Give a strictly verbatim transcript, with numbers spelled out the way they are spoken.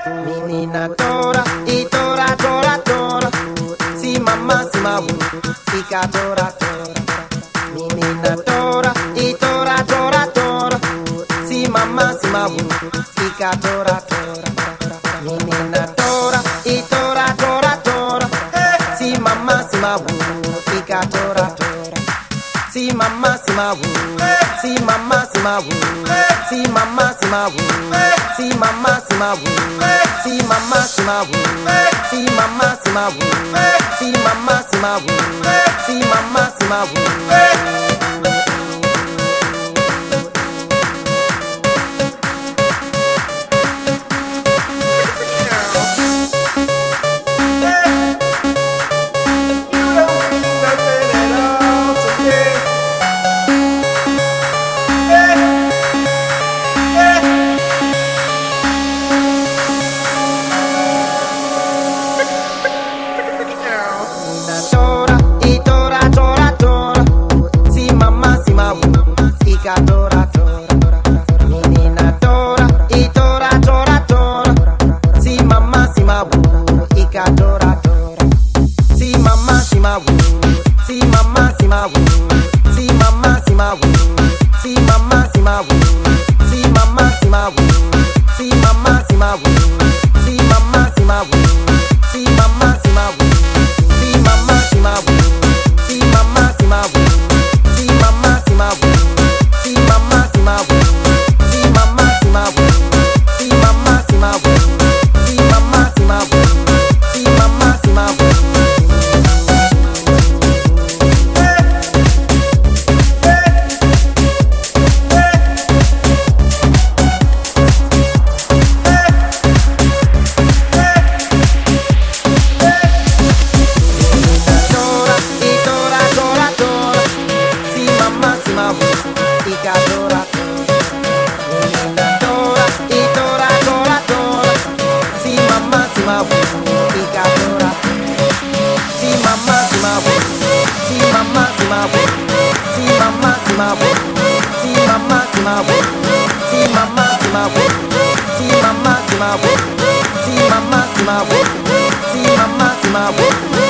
Menina tora, e tora, tora, tora. Si mamma, si mabu, fica tora, tora. Menina tora, e tora, tora, tora. Si mamma, si mabu, fica tora, tora. Menina tora, e tora, tora, tora. Si mamma, si mabu, fica tora, tora. Si mamma, si mabu, si mamma, si mabu, si mamma, si mabu, si mamma, si mabu, si mamma, si mabu, si mamma, si mabu, si mamma, si mabu, si mamma, si mabu. Tora, e tora, tora, tora. Si mamma, si mabu, fica tora, tora. Menina tora, e tora, tora, tora. Si mamma, si mabu, fica tora, tora. Si mamma, si mabu, si mamma, si mabu, si mamma, si mabu, si mamma, si mabu, si mamma, si mabu, si mamma, si mabu, si mamma, si mabu, si mamma, si mabu. Si mamma, si mabu, si mamma, si mabu, si mamma, si mabu, si mamma, si mabu, si mamma, si mabu, si mamma, si mabu, si mamma, si mabu, si mamma, si mabu. Tora, e tora, tora, tora. Si mamma, si mabu, fica tora, tora. Tora, e tora, tora, tora. Si mamma, si mabu, fica tora. Si mamma, si mabu, si mamma, si mabu, si mamma, si mabu, si mamma, si mabu, si mamma, si mabu, si mamma, si mabu, si mamma, si mabu, si mamma, si mabu.